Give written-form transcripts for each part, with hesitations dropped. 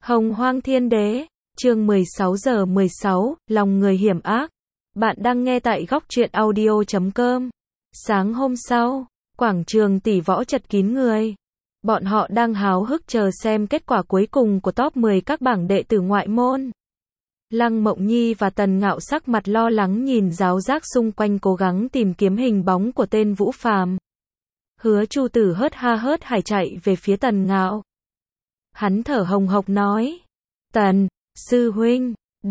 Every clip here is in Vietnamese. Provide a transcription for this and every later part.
Hồng Hoang Thiên Đế, chương 16/16, lòng người hiểm ác. Bạn đang nghe tại góc truyện audio.com. Sáng hôm sau, quảng trường tỷ võ chật kín người. Bọn họ đang háo hức chờ xem kết quả cuối cùng của top 10 các bảng đệ tử ngoại môn. Lăng Mộng Nhi và Tần Ngạo sắc mặt lo lắng nhìn ráo rác xung quanh cố gắng tìm kiếm hình bóng của tên Vũ Phàm. Hứa Chu Tử hớt hải chạy về phía Tần Ngạo. Hắn thở hồng hộc nói, Tần, sư huynh,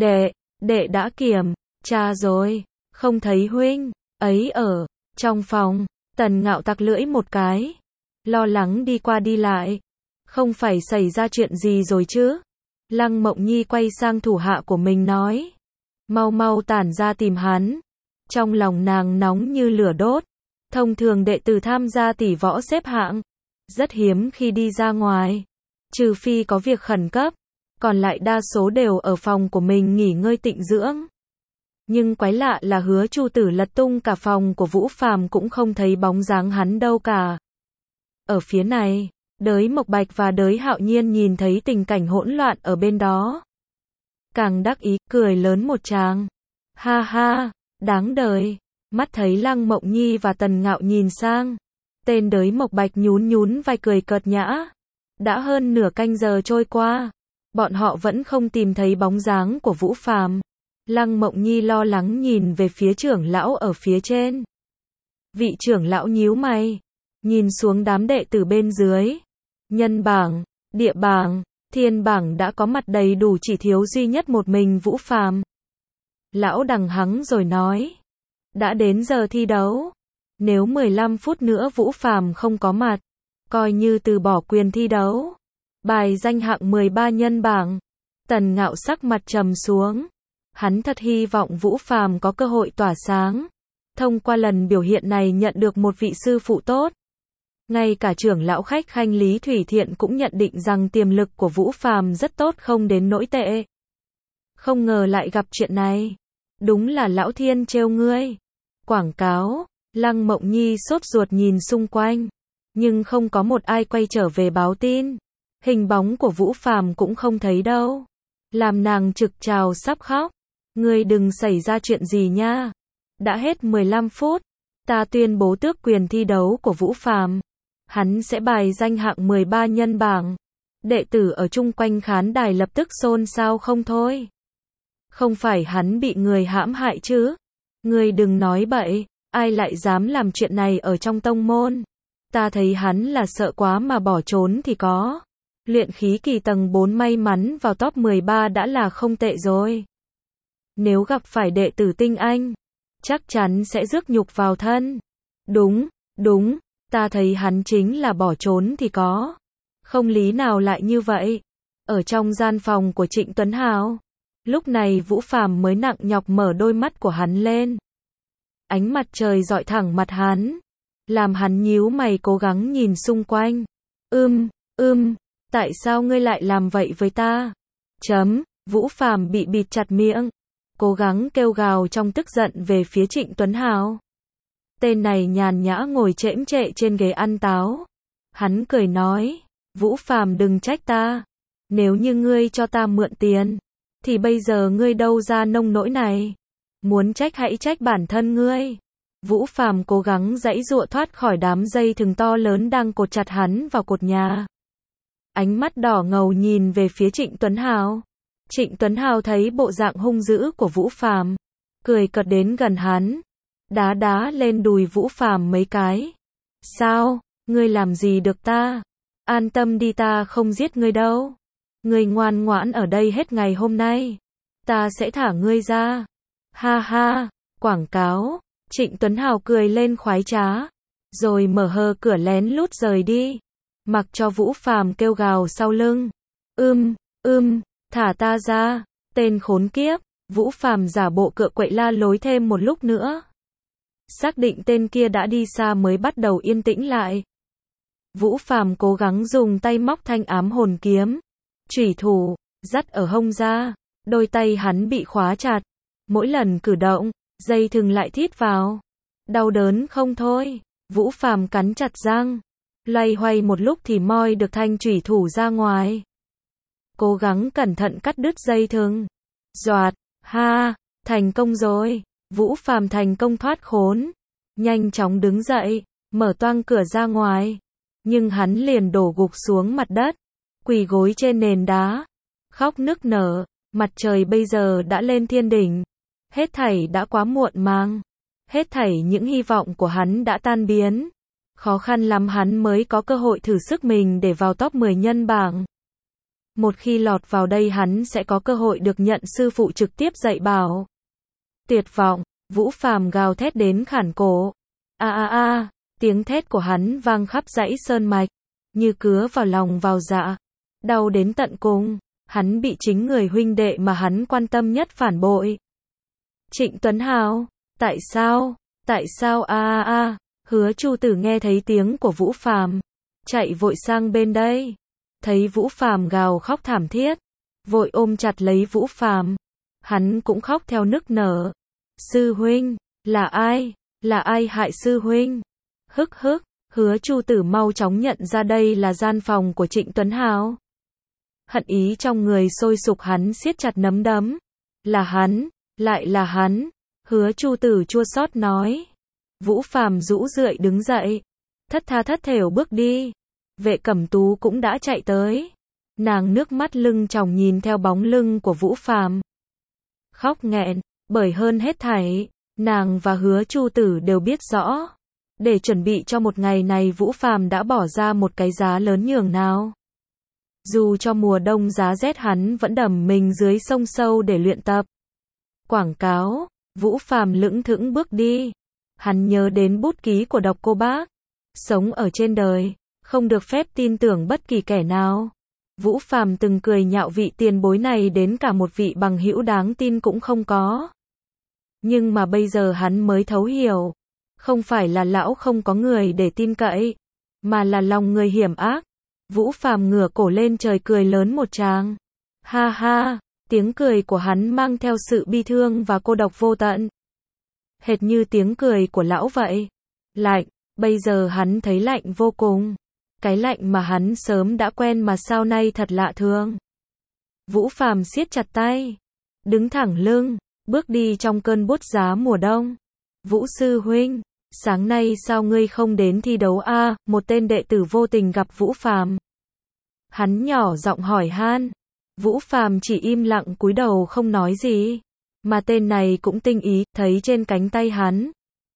đệ đã kiểm tra rồi, không thấy huynh ấy ở trong phòng. Tần Ngạo tặc lưỡi một cái, lo lắng đi qua đi lại, không phải xảy ra chuyện gì rồi chứ? Lăng Mộng Nhi quay sang thủ hạ của mình nói, mau tản ra tìm hắn. Trong lòng nàng nóng như lửa đốt. Thông thường đệ tử tham gia tỷ võ xếp hạng, rất hiếm khi đi ra ngoài, trừ phi có việc khẩn cấp, còn lại đa số đều ở phòng của mình nghỉ ngơi tịnh dưỡng. Nhưng quái lạ là Hứa Chu Tử lật tung cả phòng của Vũ Phàm cũng không thấy bóng dáng hắn đâu cả. Ở phía này, Đới Mộc Bạch và Đới Hạo Nhiên nhìn thấy tình cảnh hỗn loạn ở bên đó, càng đắc ý, cười lớn một tràng. Ha ha, đáng đời. Mắt thấy Lăng Mộng Nhi và Tần Ngạo nhìn sang, tên Đới Mộc Bạch nhún vai cười cợt nhã. Đã hơn nửa canh giờ trôi qua, bọn họ vẫn không tìm thấy bóng dáng của Vũ Phàm. Lăng Mộng Nhi lo lắng nhìn về phía trưởng lão ở phía trên. Vị trưởng lão nhíu mày, nhìn xuống đám đệ tử bên dưới. Nhân bảng, địa bảng, thiên bảng đã có mặt đầy đủ, chỉ thiếu duy nhất một mình Vũ Phàm. Lão đằng hắng rồi nói, đã đến giờ thi đấu, nếu 15 phút nữa Vũ Phàm không có mặt, coi như từ bỏ quyền thi đấu. Bài danh hạng 13 nhân bảng. Tần Ngạo sắc mặt trầm xuống. Hắn thật hy vọng Vũ Phàm có cơ hội tỏa sáng, thông qua lần biểu hiện này nhận được một vị sư phụ tốt. Ngay cả trưởng lão khách khanh Lý Thủy Thiện cũng nhận định rằng tiềm lực của Vũ Phàm rất tốt, không đến nỗi tệ. Không ngờ lại gặp chuyện này. Đúng là lão thiên trêu ngươi. Quảng cáo. Lăng Mộng Nhi sốt ruột nhìn xung quanh, nhưng không có một ai quay trở về báo tin. Hình bóng của Vũ Phàm cũng không thấy đâu. Làm nàng trực trào sắp khóc. Ngươi đừng xảy ra chuyện gì nha. Đã hết 15 phút, ta tuyên bố tước quyền thi đấu của Vũ Phàm. Hắn sẽ bài danh hạng 13 nhân bảng. Đệ tử ở chung quanh khán đài lập tức xôn xao không thôi. Không phải hắn bị người hãm hại chứ? Ngươi đừng nói bậy, ai lại dám làm chuyện này ở trong tông môn? Ta thấy hắn là sợ quá mà bỏ trốn thì có. Luyện khí kỳ tầng 4 may mắn vào top 13 đã là không tệ rồi. Nếu gặp phải đệ tử tinh anh, chắc chắn sẽ rước nhục vào thân. Đúng, ta thấy hắn chính là bỏ trốn thì có. Không lý nào lại như vậy. Ở trong gian phòng của Trịnh Tuấn Hào, lúc này Vũ Phàm mới nặng nhọc mở đôi mắt của hắn lên. Ánh mặt trời rọi thẳng mặt hắn, làm hắn nhíu mày cố gắng nhìn xung quanh. Tại sao ngươi lại làm vậy với ta? Vũ Phàm bị bịt chặt miệng, cố gắng kêu gào trong tức giận về phía Trịnh Tuấn Hào. Tên này nhàn nhã ngồi chễm chệ trên ghế ăn táo. Hắn cười nói, Vũ Phàm đừng trách ta. Nếu như ngươi cho ta mượn tiền, thì bây giờ ngươi đâu ra nông nỗi này. Muốn trách hãy trách bản thân ngươi. Vũ Phàm cố gắng giãy giụa thoát khỏi đám dây thừng to lớn đang cột chặt hắn vào cột nhà. Ánh mắt đỏ ngầu nhìn về phía Trịnh Tuấn Hào. Trịnh Tuấn Hào thấy bộ dạng hung dữ của Vũ Phàm, cười cợt đến gần hắn, đá lên đùi Vũ Phàm mấy cái. Sao, ngươi làm gì được ta? An tâm đi, ta không giết ngươi đâu. Ngươi ngoan ngoãn ở đây hết ngày hôm nay, ta sẽ thả ngươi ra. Ha ha, quảng cáo. Trịnh Tuấn Hào cười lên khoái trá, rồi mở hờ cửa lén lút rời đi, mặc cho Vũ Phàm kêu gào sau lưng. Thả ta ra, tên khốn kiếp. Vũ Phàm giả bộ cựa quậy la lối thêm một lúc nữa. Xác định tên kia đã đi xa mới bắt đầu yên tĩnh lại. Vũ Phàm cố gắng dùng tay móc thanh ám hồn kiếm, chủy thủ, dắt ở hông ra. Đôi tay hắn bị khóa chặt. Mỗi lần cử động, dây thừng lại thít vào. Đau đớn không thôi. Vũ Phàm cắn chặt răng, loay hoay một lúc thì moi được thanh chủy thủ ra ngoài. cố gắng cẩn thận cắt đứt dây thừng. Doạt, ha, thành công rồi. Vũ Phàm thành công thoát khốn, nhanh chóng đứng dậy, mở toang cửa ra ngoài, nhưng hắn liền đổ gục xuống mặt đất, quỳ gối trên nền đá, khóc nức nở. Mặt trời bây giờ đã lên thiên đỉnh, hết thảy đã quá muộn màng, hết thảy những hy vọng của hắn đã tan biến. Khó khăn lắm hắn mới có cơ hội thử sức mình để vào top 10 nhân bảng. Một khi lọt vào đây hắn sẽ có cơ hội được nhận sư phụ trực tiếp dạy bảo. Tuyệt vọng, Vũ Phàm gào thét đến khản cổ. A a a, tiếng thét của hắn vang khắp dãy sơn mạch, như cứa vào lòng vào dạ, đau đến tận cùng. Hắn bị chính người huynh đệ mà hắn quan tâm nhất phản bội. Trịnh Tuấn Hào, tại sao? Tại sao a a a? Hứa Chu Tử nghe thấy tiếng của Vũ Phàm, chạy vội sang bên đây, thấy Vũ Phàm gào khóc thảm thiết, vội ôm chặt lấy Vũ Phàm. Hắn cũng khóc theo nức nở. Sư huynh, là ai? Là ai hại sư huynh? Hức hức, Hứa Chu Tử mau chóng nhận ra đây là gian phòng của Trịnh Tuấn Hào. Hận ý trong người sôi sục, hắn siết chặt nắm đấm. Là hắn, lại là hắn. Hứa Chu Tử chua xót nói. Vũ Phàm rũ rượi đứng dậy, thất tha thất thểu bước đi. Vệ Cẩm Tú cũng đã chạy tới. Nàng nước mắt lưng tròng nhìn theo bóng lưng của Vũ Phàm, khóc nghẹn, bởi hơn hết thảy, nàng và Hứa Chu Tử đều biết rõ, để chuẩn bị cho một ngày này Vũ Phàm đã bỏ ra một cái giá lớn nhường nào. Dù cho mùa đông giá rét hắn vẫn đầm mình dưới sông sâu để luyện tập. Quảng cáo, Vũ Phàm lững thững bước đi. Hắn nhớ đến bút ký của Độc Cô Bác. Sống ở trên đời, không được phép tin tưởng bất kỳ kẻ nào. Vũ Phàm từng cười nhạo vị tiền bối này đến cả một vị bằng hữu đáng tin cũng không có. Nhưng mà bây giờ hắn mới thấu hiểu. Không phải là lão không có người để tin cậy, mà là lòng người hiểm ác. Vũ Phàm ngửa cổ lên trời cười lớn một tràng. Ha ha, tiếng cười của hắn mang theo sự bi thương và cô độc vô tận. Hệt như tiếng cười của lão vậy. Lạnh, bây giờ hắn thấy lạnh vô cùng. Cái lạnh mà hắn sớm đã quen mà sao nay thật lạ thường. Vũ Phàm siết chặt tay, đứng thẳng lưng, bước đi trong cơn buốt giá mùa đông. Vũ sư huynh, sáng nay sao ngươi không đến thi đấu a? Một tên đệ tử vô tình gặp Vũ Phàm. Hắn nhỏ giọng hỏi han. Vũ Phàm chỉ im lặng cúi đầu không nói gì. Mà tên này cũng tinh ý, thấy trên cánh tay hắn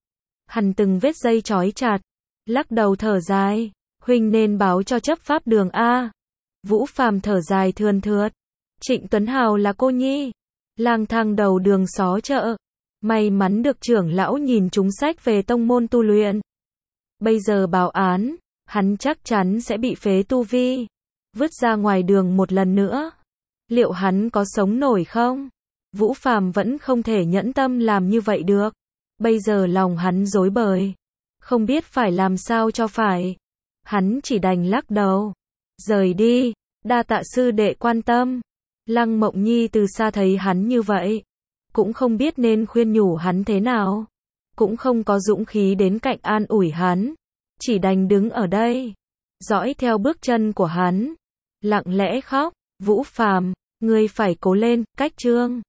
hằn từng vết dây trói chặt, lắc đầu thở dài. Huynh nên báo cho chấp pháp đường a. Vũ Phàm thở dài thườn thượt. Trịnh Tuấn Hào là cô nhi, lang thang đầu đường xó chợ. May mắn được trưởng lão nhìn trúng sách về tông môn tu luyện. Bây giờ báo án, hắn chắc chắn sẽ bị phế tu vi, vứt ra ngoài đường một lần nữa. Liệu hắn có sống nổi không? Vũ Phàm vẫn không thể nhẫn tâm làm như vậy được. Bây giờ lòng hắn rối bời, không biết phải làm sao cho phải. Hắn chỉ đành lắc đầu, rời đi. Đa tạ sư đệ quan tâm. Lăng Mộng Nhi từ xa thấy hắn như vậy, cũng không biết nên khuyên nhủ hắn thế nào, cũng không có dũng khí đến cạnh an ủi hắn, chỉ đành đứng ở đây, dõi theo bước chân của hắn, lặng lẽ khóc. Vũ Phàm, ngươi phải cố lên, cách chương